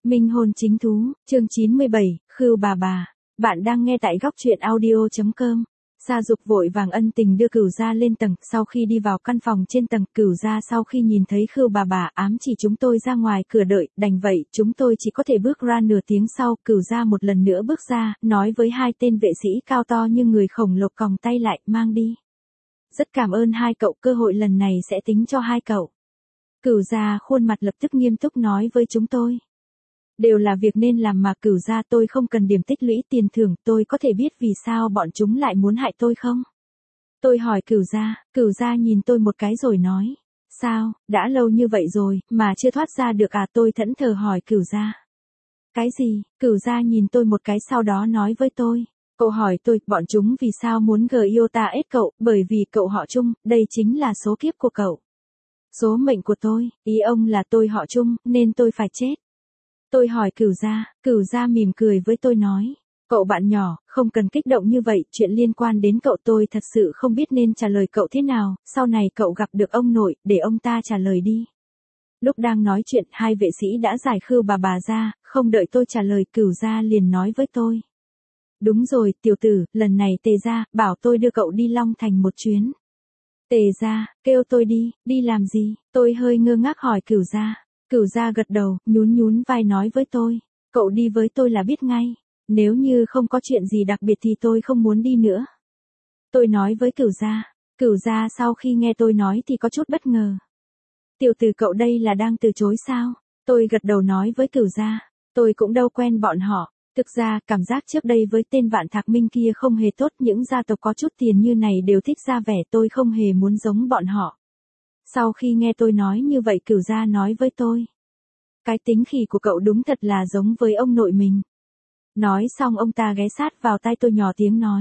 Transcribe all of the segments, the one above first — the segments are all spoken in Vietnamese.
Minh hôn chính thú, chương 97, Khưu bà. Bạn đang nghe tại góc truyện audio.com. Sa Dục vội vàng ân tình đưa Cửu Gia lên tầng, sau khi đi vào căn phòng trên tầng, Cửu Gia sau khi nhìn thấy Khưu bà ám chỉ chúng tôi ra ngoài cửa đợi, đành vậy, chúng tôi chỉ có thể bước ra nửa tiếng sau, Cửu Gia một lần nữa bước ra, nói với hai tên vệ sĩ cao to như người khổng lồ còng tay lại, mang đi. Rất cảm ơn hai cậu, cơ hội lần này sẽ tính cho hai cậu. Cửu Gia khuôn mặt lập tức nghiêm túc nói với chúng tôi. Đều là việc nên làm mà, Cửu Gia, tôi không cần điểm tích lũy tiền thưởng, tôi có thể biết vì sao bọn chúng lại muốn hại tôi không? Tôi hỏi Cửu Gia nhìn tôi một cái rồi nói. Sao, đã lâu như vậy rồi, mà chưa thoát ra được à? Tôi thẫn thờ hỏi Cửu Gia. Cái gì? Cửu Gia nhìn tôi một cái sau đó nói với tôi. Cậu hỏi tôi, bọn chúng vì sao muốn Gyota ép cậu, bởi vì cậu họ Chung, đây chính là số kiếp của cậu. Số mệnh của tôi, ý ông là tôi họ Chung, nên tôi phải chết. Tôi hỏi Cửu Gia mỉm cười với tôi nói. Cậu bạn nhỏ, không cần kích động như vậy, chuyện liên quan đến cậu tôi thật sự không biết nên trả lời cậu thế nào, sau này cậu gặp được ông nội, để ông ta trả lời đi. Lúc đang nói chuyện, hai vệ sĩ đã giải Khưu bà ra, không đợi tôi trả lời, Cửu Gia liền nói với tôi. Đúng rồi, tiểu tử, lần này Tề Gia bảo tôi đưa cậu đi Long Thành một chuyến. Tề Gia, kêu tôi đi làm gì? Tôi hơi ngơ ngác hỏi Cửu Gia. Cửu Gia gật đầu, nhún vai nói với tôi. Cậu đi với tôi là biết ngay. Nếu như không có chuyện gì đặc biệt thì tôi không muốn đi nữa. Tôi nói với Cửu Gia. Cửu Gia sau khi nghe tôi nói thì có chút bất ngờ. Tiểu tử cậu đây là đang từ chối sao? Tôi gật đầu nói với Cửu Gia. Tôi cũng đâu quen bọn họ. Thực ra, cảm giác trước đây với tên Vạn Thạc Minh kia không hề tốt, những gia tộc có chút tiền như này đều thích ra vẻ, tôi không hề muốn giống bọn họ. Sau khi nghe tôi nói như vậy, Cửu Gia nói với tôi. Cái tính khỉ của cậu đúng thật là giống với ông nội mình. Nói xong ông ta ghé sát vào tai tôi nhỏ tiếng nói.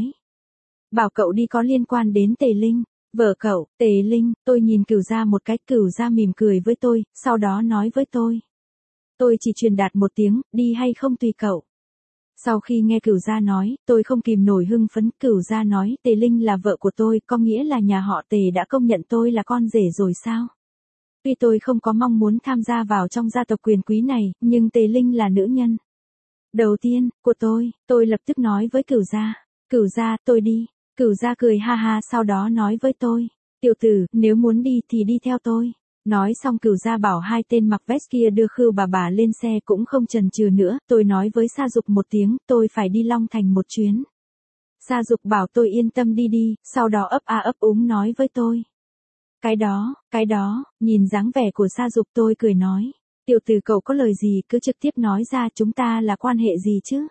Bảo cậu đi có liên quan đến Tề Linh, vợ cậu, Tề Linh. Tôi nhìn Cửu Gia một cái, Cửu Gia mỉm cười với tôi, sau đó nói với tôi. Tôi chỉ truyền đạt một tiếng, đi hay không tùy cậu. Sau khi nghe Cửu Gia nói, tôi không kìm nổi hưng phấn. Cửu Gia nói, Tề Linh là vợ của tôi, có nghĩa là nhà họ Tề đã công nhận tôi là con rể rồi sao? Tuy tôi không có mong muốn tham gia vào trong gia tộc quyền quý này, nhưng Tề Linh là nữ nhân đầu tiên của tôi lập tức nói với Cửu Gia, tôi đi. Cửu Gia cười ha ha, sau đó nói với tôi. Tiểu tử, nếu muốn đi thì đi theo tôi. Nói xong Cửu Gia bảo hai tên mặc vest kia đưa Khưu bà lên xe, cũng không chần chừ nữa, tôi nói với Sa Dục một tiếng, tôi phải đi Long Thành một chuyến. Sa Dục bảo tôi yên tâm đi, sau đó ấp úng nói với tôi. Cái đó, nhìn dáng vẻ của Sa Dục tôi cười nói. Tiểu tử cậu có lời gì cứ trực tiếp nói ra, chúng ta là quan hệ gì chứ?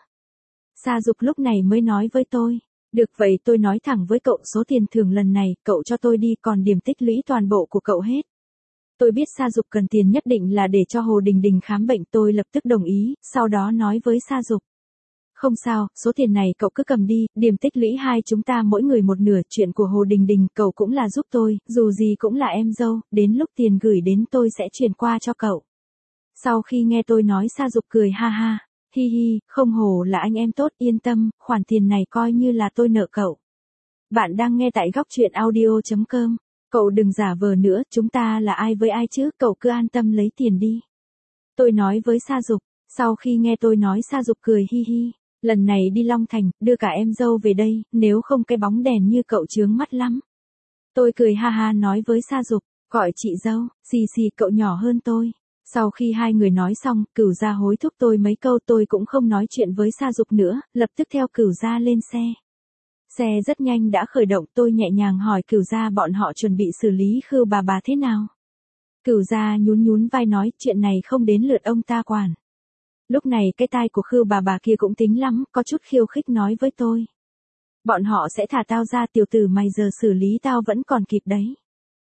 Sa Dục lúc này mới nói với tôi. Được vậy, tôi nói thẳng với cậu, số tiền thưởng lần này, cậu cho tôi đi, còn điểm tích lũy toàn bộ của cậu hết. Tôi biết Sa Dục cần tiền nhất định là để cho Hồ Đình khám bệnh, tôi lập tức đồng ý, sau đó nói với Sa Dục. Không sao, số tiền này cậu cứ cầm đi, điểm tích lũy hai chúng ta mỗi người một nửa, chuyện của Hồ Đình cậu cũng là giúp tôi, dù gì cũng là em dâu, đến lúc tiền gửi đến tôi sẽ chuyển qua cho cậu. Sau khi nghe tôi nói, Sa Dục cười ha ha, hi, không hổ là anh em tốt, yên tâm, khoản tiền này coi như là tôi nợ cậu. Bạn đang nghe tại góc truyện audio.com. Cậu đừng giả vờ nữa, chúng ta là ai với ai chứ, cậu cứ an tâm lấy tiền đi. Tôi nói với Sa Dục. Sau khi nghe tôi nói, Sa Dục cười hi, lần này đi Long Thành, đưa cả em dâu về đây, nếu không cái bóng đèn như cậu chướng mắt lắm. Tôi cười ha ha nói với Sa Dục, gọi chị dâu, xì cậu nhỏ hơn tôi. Sau khi hai người nói xong, Cửu Gia hối thúc tôi mấy câu, tôi cũng không nói chuyện với Sa Dục nữa, lập tức theo Cửu Gia lên xe. Xe rất nhanh đã khởi động, tôi nhẹ nhàng hỏi Cửu Gia bọn họ chuẩn bị xử lý Khưu bà thế nào. Cửu Gia nhún vai nói, chuyện này không đến lượt ông ta quản. Lúc này cái tai của Khưu bà kia cũng tính lắm, có chút khiêu khích nói với tôi. Bọn họ sẽ thả tao ra, tiểu tử mày giờ xử lý tao vẫn còn kịp đấy.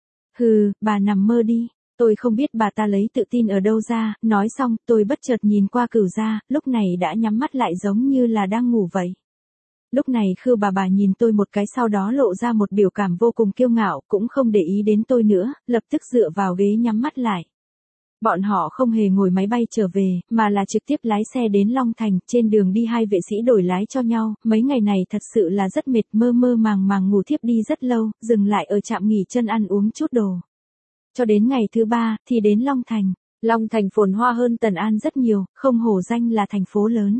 Hừ, bà nằm mơ đi. Tôi không biết bà ta lấy tự tin ở đâu ra, nói xong, tôi bất chợt nhìn qua Cửu Gia, lúc này đã nhắm mắt lại giống như là đang ngủ vậy. Lúc này Khưu bà nhìn tôi một cái, sau đó lộ ra một biểu cảm vô cùng kiêu ngạo, cũng không để ý đến tôi nữa, lập tức dựa vào ghế nhắm mắt lại. Bọn họ không hề ngồi máy bay trở về, mà là trực tiếp lái xe đến Long Thành, trên đường đi hai vệ sĩ đổi lái cho nhau, mấy ngày này thật sự là rất mệt, mơ màng ngủ thiếp đi rất lâu, dừng lại ở trạm nghỉ chân ăn uống chút đồ. Cho đến ngày thứ ba, thì đến Long Thành. Long Thành phồn hoa hơn Tần An rất nhiều, không hổ danh là thành phố lớn.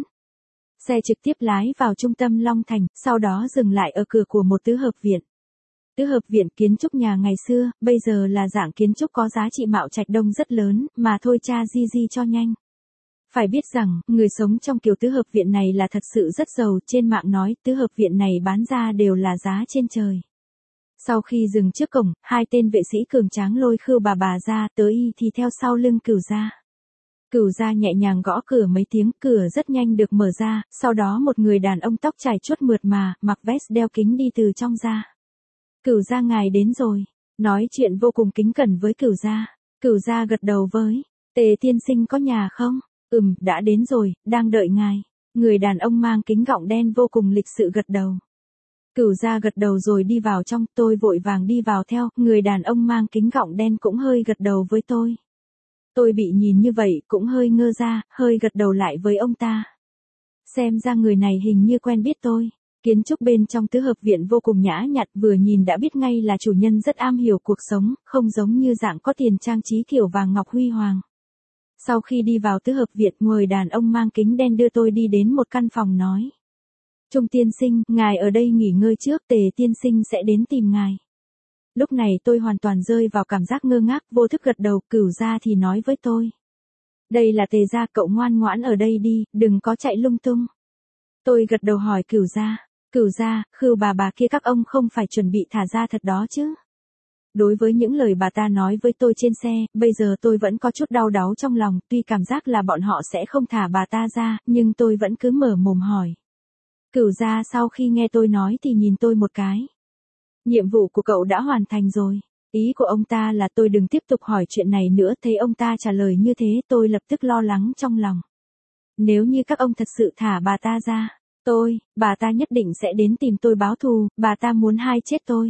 Xe trực tiếp lái vào trung tâm Long Thành, sau đó dừng lại ở cửa của một tứ hợp viện. Tứ hợp viện kiến trúc nhà ngày xưa, bây giờ là dạng kiến trúc có giá trị mạo trạch đông rất lớn, mà thôi cha di cho nhanh. Phải biết rằng, người sống trong kiểu tứ hợp viện này là thật sự rất giàu, trên mạng nói tứ hợp viện này bán ra đều là giá trên trời. Sau khi dừng trước cổng, hai tên vệ sĩ cường tráng lôi Khưu bà ra, tới y thì theo sau lưng Cửu gia. Cửu gia nhẹ nhàng gõ cửa mấy tiếng, cửa rất nhanh được mở ra, sau đó một người đàn ông tóc trải chuốt mượt mà, mặc vest đeo kính đi từ trong ra. Cửu gia ngài đến rồi, nói chuyện vô cùng kính cẩn với Cửu gia. Cửu gia gật đầu với, Tề tiên sinh có nhà không? Đã đến rồi, đang đợi ngài. Người đàn ông mang kính gọng đen vô cùng lịch sự gật đầu. Cửu gia gật đầu rồi đi vào trong, tôi vội vàng đi vào theo, người đàn ông mang kính gọng đen cũng hơi gật đầu với tôi. Tôi bị nhìn như vậy, cũng hơi ngơ ra, hơi gật đầu lại với ông ta. Xem ra người này hình như quen biết tôi. Kiến trúc bên trong tứ hợp viện vô cùng nhã nhặn, vừa nhìn đã biết ngay là chủ nhân rất am hiểu cuộc sống, không giống như dạng có tiền trang trí kiểu vàng ngọc huy hoàng. Sau khi đi vào tứ hợp viện, người đàn ông mang kính đen đưa tôi đi đến một căn phòng nói. Trung tiên sinh, ngài ở đây nghỉ ngơi trước, Tề tiên sinh sẽ đến tìm ngài. Lúc này tôi hoàn toàn rơi vào cảm giác ngơ ngác, vô thức gật đầu. Cửu gia thì nói với tôi. Đây là Tề gia, cậu ngoan ngoãn ở đây đi, đừng có chạy lung tung. Tôi gật đầu hỏi Cửu gia. Cửu gia, Khưu bà kia các ông không phải chuẩn bị thả ra thật đó chứ? Đối với những lời bà ta nói với tôi trên xe, bây giờ tôi vẫn có chút đau đáu trong lòng, tuy cảm giác là bọn họ sẽ không thả bà ta ra, nhưng tôi vẫn cứ mở mồm hỏi. Cửu gia sau khi nghe tôi nói thì nhìn tôi một cái. Nhiệm vụ của cậu đã hoàn thành rồi. Ý của ông ta là tôi đừng tiếp tục hỏi chuyện này nữa, thấy ông ta trả lời như thế tôi lập tức lo lắng trong lòng. Nếu như các ông thật sự thả bà ta ra, bà ta nhất định sẽ đến tìm tôi báo thù, bà ta muốn hai chết tôi.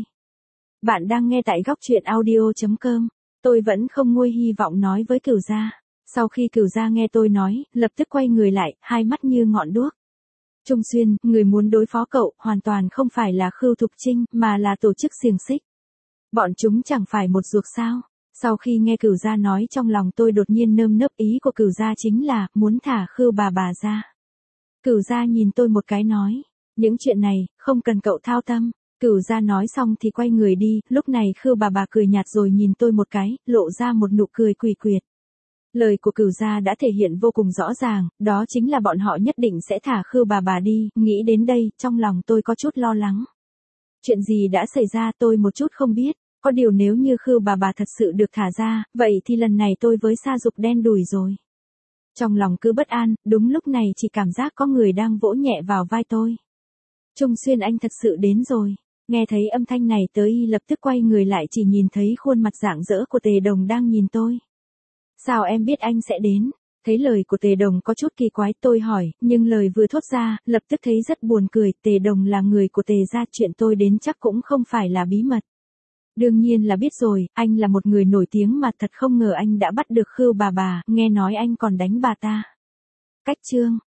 Bạn đang nghe tại góc truyện audio.com. Tôi vẫn không nguôi hy vọng nói với Cửu gia. Sau khi Cửu gia nghe tôi nói, lập tức quay người lại, hai mắt như ngọn đuốc. Trung Xuyên, người muốn đối phó cậu, hoàn toàn không phải là Khưu Thục Trinh, mà là tổ chức xiềng xích. Bọn chúng chẳng phải một ruột sao? Sau khi nghe Cửu gia nói trong lòng tôi đột nhiên nơm nớp, ý của Cửu gia chính là, muốn thả Khưu bà ra. Cửu gia nhìn tôi một cái nói, những chuyện này, không cần cậu thao tâm. Cửu gia nói xong thì quay người đi, lúc này Khưu bà cười nhạt rồi nhìn tôi một cái, lộ ra một nụ cười quỷ quyệt. Lời của Cửu gia đã thể hiện vô cùng rõ ràng, đó chính là bọn họ nhất định sẽ thả Khưu bà đi, nghĩ đến đây, trong lòng tôi có chút lo lắng. Chuyện gì đã xảy ra tôi một chút không biết, có điều nếu như Khưu bà thật sự được thả ra, vậy thì lần này tôi với Sa Dục đen đủi rồi. Trong lòng cứ bất an, đúng lúc này chỉ cảm giác có người đang vỗ nhẹ vào vai tôi. Trung Xuyên anh thật sự đến rồi. Nghe thấy âm thanh này tới y lập tức quay người lại chỉ nhìn thấy khuôn mặt rạng rỡ của Tề Đồng đang nhìn tôi. Sao em biết anh sẽ đến? Thấy lời của Tề Đồng có chút kỳ quái tôi hỏi, nhưng lời vừa thốt ra, lập tức thấy rất buồn cười. Tề Đồng là người của Tề gia, chuyện tôi đến chắc cũng không phải là bí mật. Đương nhiên là biết rồi, anh là một người nổi tiếng mà thật không ngờ anh đã bắt được Khưu bà, nghe nói anh còn đánh bà ta. Cách chương.